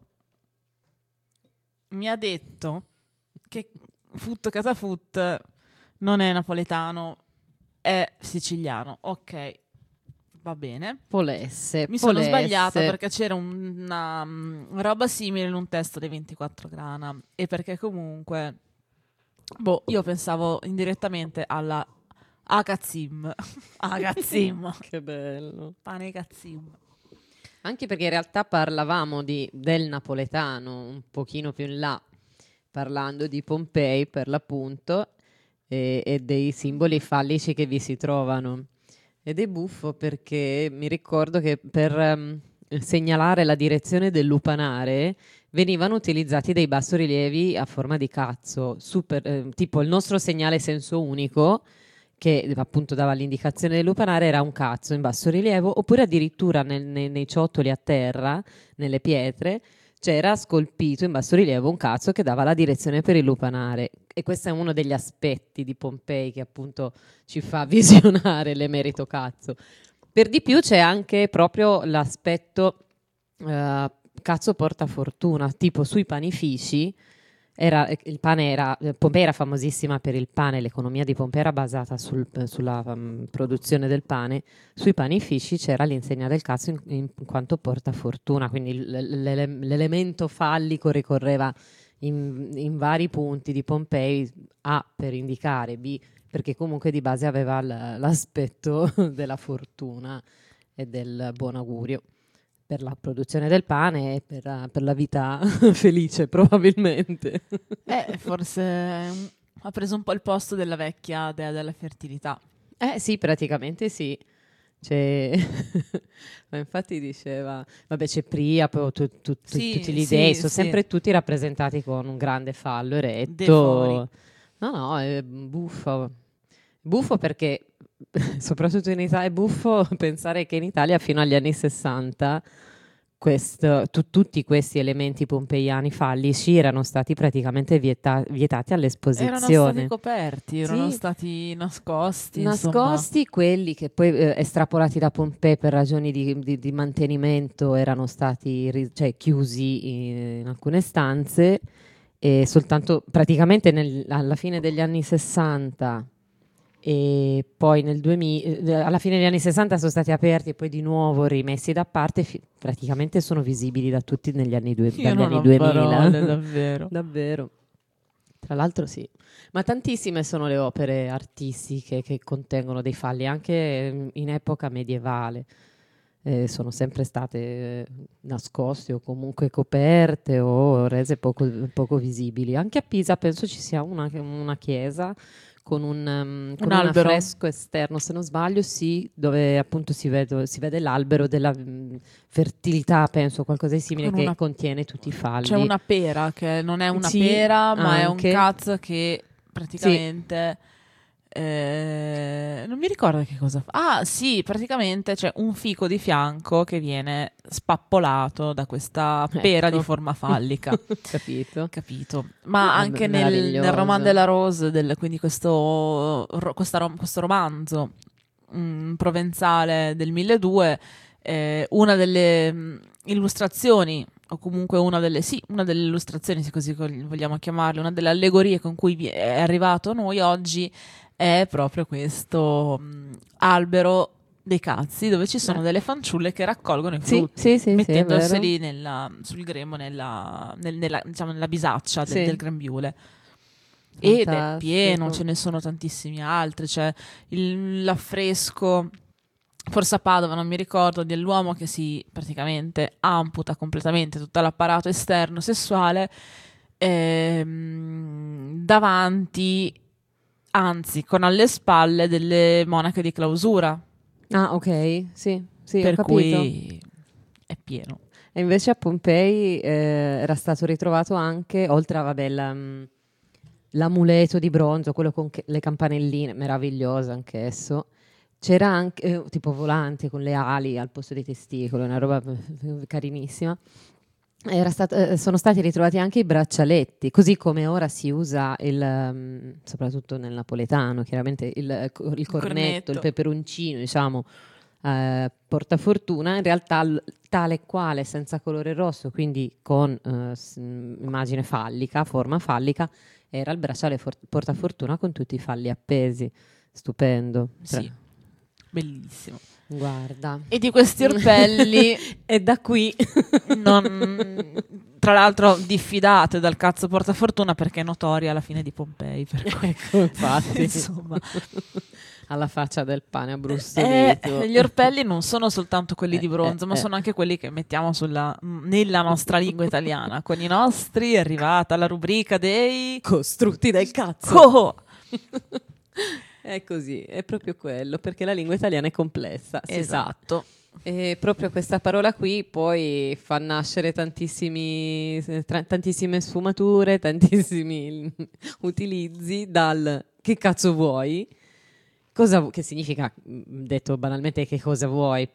mi ha detto che Foot Catafut non è napoletano, è siciliano. Ok, va bene. Polesse. Mi sono polesse. sbagliata perché c'era un- una um, roba simile in un testo dei ventiquattro grana e perché comunque boh, io pensavo indirettamente alla Agazim. Agazim. Che bello. Pane Agazim. Anche perché in realtà parlavamo di, del napoletano un pochino più in là, parlando di Pompei per l'appunto e, e dei simboli fallici che vi si trovano. Ed è buffo perché mi ricordo che per um, segnalare la direzione del lupanare venivano utilizzati dei bassorilievi a forma di cazzo, super, eh, tipo il nostro segnale senso unico, che appunto dava l'indicazione del lupanare, era un cazzo in bassorilievo, oppure addirittura nel- nei, nei ciottoli a terra, nelle pietre, c'era scolpito in bassorilievo un cazzo che dava la direzione per il lupanare. E questo è uno degli aspetti di Pompei che appunto ci fa visionare l'emerito cazzo. Per di più c'è anche proprio l'aspetto eh, cazzo porta fortuna, tipo sui panifici. Era, il pane era, Pompei era famosissima per il pane, l'economia di Pompei era basata sul- sulla um, produzione del pane. Sui panifici c'era l'insegna del cazzo in, in quanto porta fortuna, quindi l- l'ele- l'elemento fallico ricorreva in, in vari punti di Pompei, A per indicare, B perché comunque di base aveva l- l'aspetto della fortuna e del buon augurio per la produzione del pane e per, la- per la vita felice probabilmente. Eh, forse mm, ha preso un po' il posto della vecchia dea della fertilità. Eh sì, praticamente sì. C'è... Ma infatti diceva, vabbè c'è Priapo, tu- tu- tu- Sì, tutti gli sì, dei, sono sì. sempre tutti rappresentati con un grande fallo De eretto. fori. No, no, è buffo. Buffo perché, soprattutto in Italia, è buffo pensare che in Italia fino agli anni sessanta questo- tu- tutti questi elementi pompeiani fallici erano stati praticamente vieta- vietati Erano all'esposizione. stati coperti, erano Sì. stati nascosti. insomma. Nascosti quelli che poi eh, estrapolati da Pompei per ragioni di, di- di mantenimento erano stati ri- cioè, chiusi in, in alcune stanze e soltanto praticamente nel- alla fine degli anni sessanta e poi nel duemila, eh, alla fine degli anni sessanta sono stati aperti e poi di nuovo rimessi da parte, fi- praticamente sono visibili da tutti negli anni, due- Io dagli non anni ho duemila. parole, davvero. Davvero. Tra l'altro sì, ma tantissime sono le opere artistiche che contengono dei falli, anche mm, in epoca medievale. Eh, sono sempre state eh, nascoste o comunque coperte o rese poco, poco visibili. Anche a Pisa penso ci sia una, una chiesa con un, um, con un albero. affresco esterno, se non sbaglio, sì, dove appunto si vede, si vede l'albero della mm, fertilità, penso, qualcosa di simile, Con che una- contiene tutti i falli. C'è una pera che non è una Sì, pera, ma è un anche. cazzo che praticamente Eh, non mi ricordo che cosa fa. Ah, sì, praticamente c'è un fico di fianco che viene spappolato da questa pera Ecco. di forma fallica. Capito? Capito. Ma Ah, anche nel, meraviglioso. nel Roman de la Rose, del- quindi questo, ro- questa rom- questo romanzo mm, provenzale del milleduecento, eh, una delle mm, illustrazioni, o comunque una delle, sì, una delle illustrazioni, se così col- vogliamo chiamarle, una delle allegorie con cui vi- è arrivato a noi oggi, è proprio questo mm, albero dei cazzi, dove ci sono Eh. delle fanciulle che raccolgono i Sì, frutti, sì, sì, sì, è mettendoseli nella- sul grembo, nella, nel- nella, diciamo, nella bisaccia del, Sì. del grembiule. Ed è Fantastico. pieno, ce ne sono tantissimi altri. C'è il- l'affresco, forse a Padova, non mi ricordo, dell'uomo che si praticamente amputa completamente tutto l'apparato esterno sessuale ehm, davanti, anzi, con alle spalle delle monache di clausura. Ah, ok, sì, sì, ho per capito. cui è pieno. E invece a Pompei eh, era stato ritrovato anche, oltre a vabbè, la- mh, l'amuleto di bronzo, quello con che- le campanelline, meraviglioso anch'esso. C'era anche eh, tipo volante con le ali al posto dei testicoli, una roba eh, carinissima. Era stato- eh, sono stati ritrovati anche i braccialetti, così come ora si usa il, um, soprattutto nel napoletano, chiaramente il, il cornetto, il, cornetto. peperoncino, diciamo, eh, portafortuna, in realtà l- tale e quale, senza colore rosso, quindi con eh, s- immagine fallica, forma fallica, era il bracciale for- portafortuna con tutti i falli appesi. Stupendo. Cioè, Sì, bellissimo. guarda. E di questi orpelli E da qui non, tra l'altro diffidate dal cazzo portafortuna, perché è notoria alla fine di Pompei, per cui, ecco, infatti, insomma, alla faccia del pane eh, abbrustolito. gli orpelli non sono soltanto quelli di Eh, bronzo, eh, ma eh. sono anche quelli che mettiamo sulla, nella nostra lingua italiana. Con i nostri è arrivata la rubrica dei Costrutti del cazzo. Oh! È così, è proprio quello, perché la lingua italiana è complessa. si sa. Esatto. E proprio questa parola qui poi fa nascere tantissimi, tra- tantissime sfumature, tantissimi utilizzi dal che cazzo vuoi, cosa, vu- che significa, mh, detto banalmente, che cosa vuoi.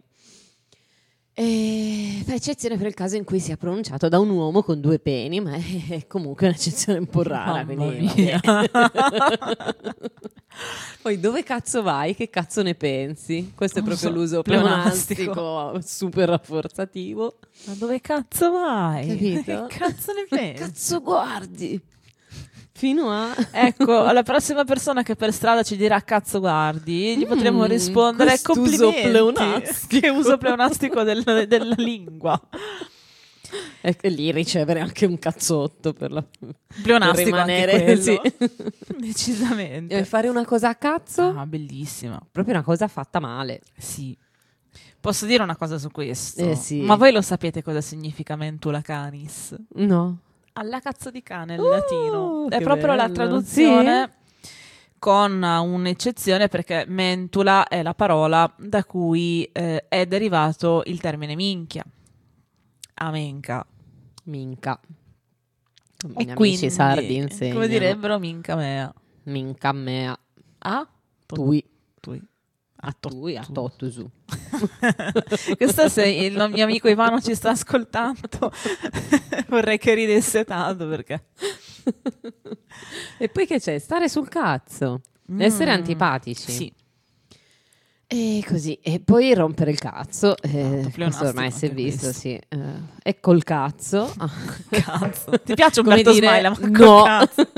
E fa eccezione per il caso in cui sia pronunciato da un uomo con due peni, ma è, è comunque un'eccezione un po' rara. Mamma quindi, mia. vabbè. Poi dove cazzo vai? Che cazzo ne pensi? Questo è Non proprio so, l'uso pleonastico. pleonastico super rafforzativo. Ma dove cazzo vai? Capito? Che cazzo ne pensi? Cazzo guardi? Fino a... Ecco, alla prossima persona che per strada ci dirà cazzo guardi, gli potremo Mm, rispondere quest'uso complimenti. pleonastico. Che uso pleonastico del- della lingua. E e lì ricevere anche un cazzotto per, la... Pleonastico per anche rimanere... quello. sì. Decisamente. E fare una cosa a cazzo? Ah, bellissima. Proprio una cosa fatta male. Sì. Posso dire una cosa su questo? Eh, sì. Ma voi lo sapete cosa significa mentula canis? No. Alla cazzo di cane, il Uh, latino. È che proprio la bello. traduzione, con un'eccezione, perché mentula è la parola da cui eh, è derivato il termine minchia. Amenca. Minca. I E miei quindi, amici sardi insegnano. come direbbero, minca mea. Minca mea. Ah? Tui. Tui. A tui, a totto su. Questo, se il mio amico Ivano ci sta ascoltando, vorrei che ridesse tanto, perché E poi che c'è? Stare sul cazzo. Essere Mm, antipatici. sì. E così. E poi rompere il cazzo. Eh, Esatto, questo ormai si è anche visto, questo. sì. Eh, e col cazzo. Cazzo. Ti piace Come Umberto dire, Smaila? Ma col no. cazzo.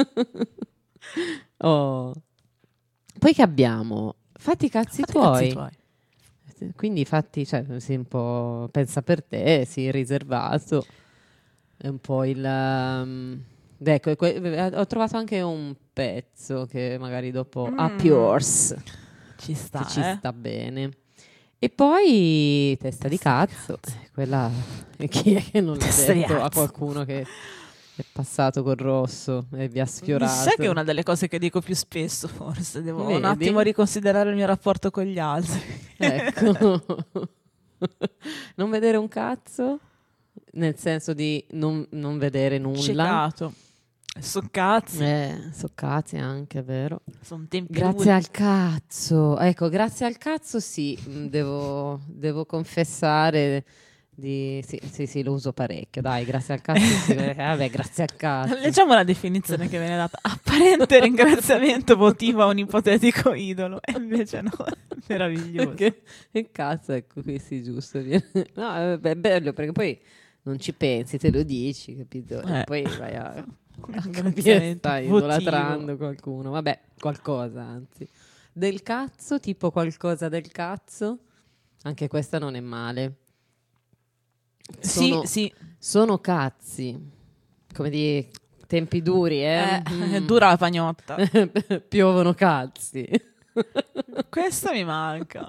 Oh. Poi che abbiamo? Fatti i cazzi Fatti i tuoi. cazzi tuoi. Quindi fatti, cioè, sì, un po' pensa per te, sì, riservato. È un po' il... um, ecco, que- ho trovato anche un pezzo che magari dopo Mm. Up Yours Ci sta, che ci eh? sta bene. E poi testa di cazzo, eh, quella chi è che non l'ha Testa di detto a cazzo. qualcuno che è passato col rosso e vi ha sfiorato? Sai che è una delle cose che dico più spesso, forse devo un Vedi? attimo riconsiderare il mio rapporto con gli altri. Ecco. Non vedere un cazzo, nel senso di non, non vedere nulla. Ciecato. So cazzi. Eh, so cazzi anche, vero? Sono tempi Grazie duri. al cazzo. Ecco, grazie al cazzo sì, mh, devo, devo confessare di... Sì, sì, sì, lo uso parecchio, dai, grazie al cazzo sì, perché, vabbè, grazie al cazzo. Leggiamo la definizione che viene data. Apparente ringraziamento votivo a un ipotetico idolo. E invece no, è meraviglioso. Perché il cazzo, ecco, qui sì, giusto. viene- No, è è bello, perché poi non ci pensi, te lo dici, capito? E Eh. poi vai a... a capire, Ringraziamento stai votivo. idolatrando qualcuno. Vabbè, qualcosa, anzi. Del cazzo, tipo qualcosa del cazzo. Anche questa non è male. Sono, Sì, sì. sono cazzi. Come di tempi duri, eh? Eh, Mm. È dura la pagnotta. Piovono cazzi. Questa mi manca.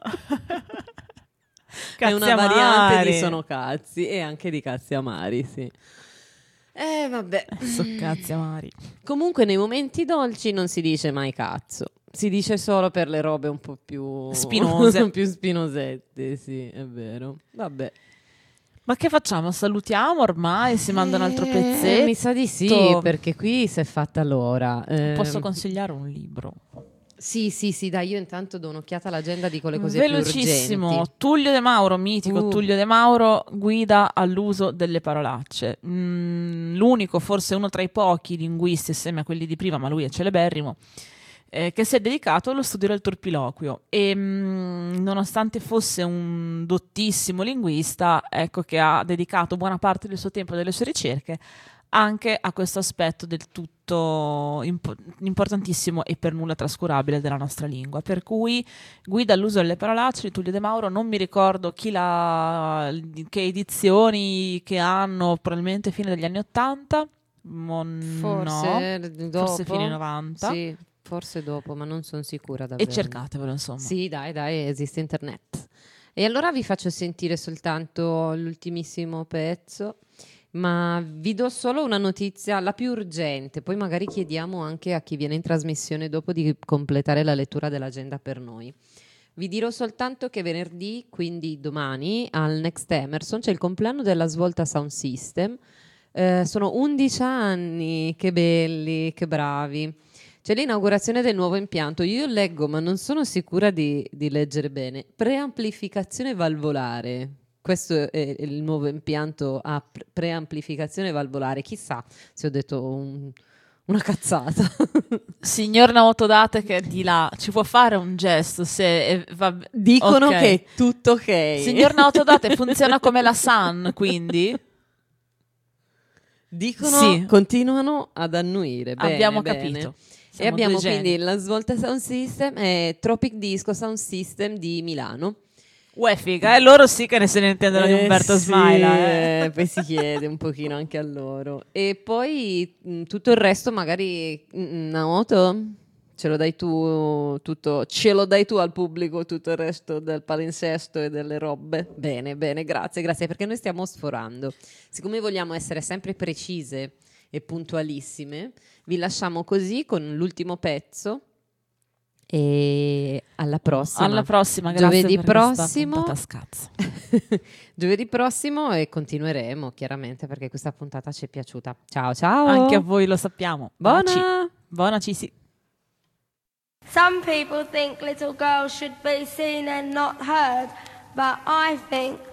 È una Cazzi variante amari. di sono cazzi e anche di cazzi amari, sì. Eh, vabbè. So cazzi amari. Comunque nei momenti dolci non si dice mai cazzo. Si dice solo per le robe un po' più Spinose. più spinosette, sì, è vero. Vabbè. Ma che facciamo? Salutiamo ormai? Si manda un altro Eh, pezzetto? Mi sa di sì, perché qui si è fatta l'ora. Eh, Posso consigliare un libro? Sì, sì, sì, dai, io intanto do un'occhiata all'agenda di quelle cose più Velocissimo. urgenti. Tullio De Mauro, mitico Uh. Tullio De Mauro, guida all'uso delle parolacce. Mm, l'unico, forse uno tra i pochi linguisti, assieme a quelli di prima, ma lui è celeberrimo, eh, che si è dedicato allo studio del turpiloquio. E mm, nonostante fosse un dottissimo linguista, ecco che ha dedicato buona parte del suo tempo e delle sue ricerche anche a questo aspetto del tutto impo- importantissimo e per nulla trascurabile della nostra lingua. Per cui guida all'uso delle parolacce di Tullio De Mauro, non mi ricordo chi la, che edizioni che hanno, probabilmente fine degli anni ottanta, mo Forse no, dopo. forse fine novanta. Sì, forse dopo, ma non sono sicura E davvero. cercatevelo, insomma. Sì, dai, dai, esiste internet. E allora vi faccio sentire soltanto l'ultimissimo pezzo, ma vi do solo una notizia, la più urgente, poi magari chiediamo anche a chi viene in trasmissione dopo di completare la lettura dell'agenda per noi. Vi dirò soltanto che venerdì, quindi domani, al Next Emerson c'è il compleanno della Svolta Sound System. Eh, sono undici anni, che belli, che bravi. C'è l'inaugurazione del nuovo impianto. Io leggo, ma non sono sicura di, di leggere bene. Preamplificazione valvolare. Questo è il nuovo impianto a pre- preamplificazione valvolare. Chissà se ho detto un- una cazzata. Signor Naotodate che è di là, ci può fare un gesto se è- va b- Dicono ok. che è tutto ok. Signor Naotodate funziona come la Sun, quindi Dicono, Sì. continuano ad annuire. Bene, abbiamo bene. capito. E Siamo abbiamo due geni. quindi la Svolta Sound System e Tropic Disco Sound System di Milano. Uè figa, e loro sì che ne se ne intendono di Eh, Umberto sì, Smaila. Eh. eh, poi si chiede un pochino anche a loro. E poi mh, tutto il resto magari mh, Naoto ce lo dai tu tutto, ce lo dai tu al pubblico tutto il resto del palinsesto e delle robe. Bene, bene, grazie, grazie, perché noi stiamo sforando. Siccome vogliamo essere sempre precise e puntualissime, vi lasciamo così con l'ultimo pezzo. E alla prossima. Alla prossima, grazie Giovedì per questa prossimo. puntata scazzo. Giovedì prossimo e continueremo chiaramente perché questa puntata ci è piaciuta. Ciao ciao. Anche a voi lo sappiamo. Baci. Buona. Buona ci sì. Some people think little girls should be seen and not heard, but I think